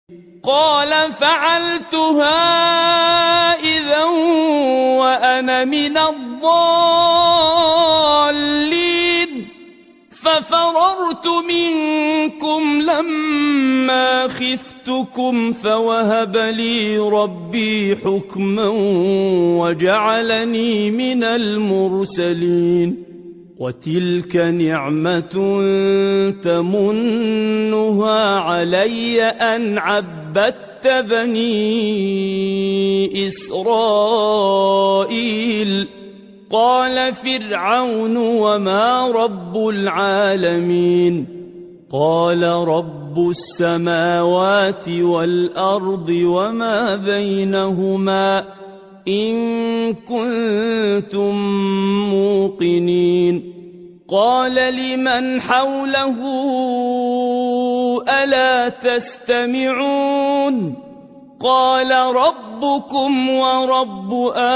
قال فعلتها إذا وأنا من الضالين ففررت منكم لما خفتكم فوهب لي ربي حكما وجعلني من المرسلين وتلك نعمة تمنها علي أن عبدت بني إسرائيل قال فرعون وما رب العالمين قال رب السماوات والأرض وما بينهما إن كنتم موقنين قال لمن حوله ألا تستمعون قال ربكم ورب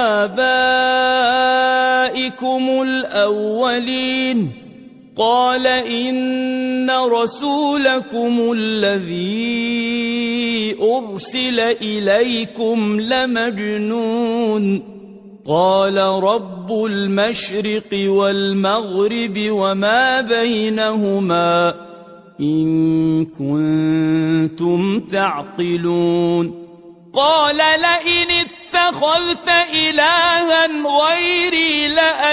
آبائكم الأولين قال إن رسولكم الذي أرسل إليكم لمجنون قال رب المشرق والمغرب وما بينهما إن كنتم تعقلون قال لئن اتخذت إلها غيري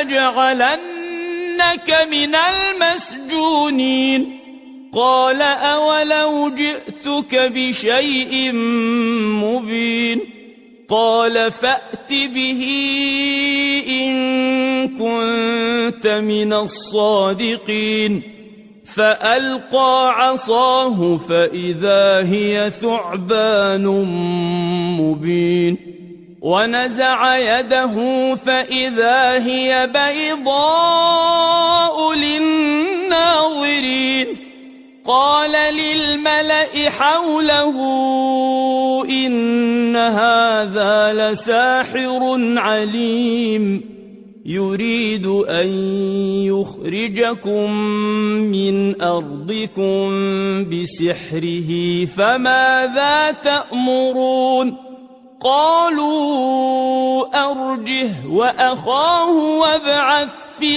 لأجعلنك من المسجونين قال أولو جئتك بشيء مبين قال فأت به إن كنت من الصادقين فألقى عصاه فإذا هي ثعبان مبين ونزع يده فإذا هي بيضاء للناظرين قال للملأ حوله إن هذا لساحر عليم يريد أن يخرجكم من أرضكم بسحره فماذا تأمرون قالوا أرجه وأخاه وابعث في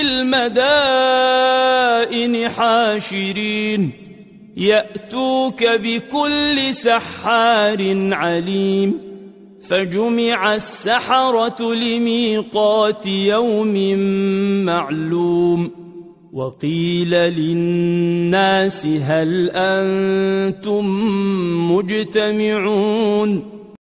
المدائن حاشرين يأتوك بكل سحار عليم فجمع السحرة لميقات يوم معلوم وقيل للناس هل أنتم مجتمعون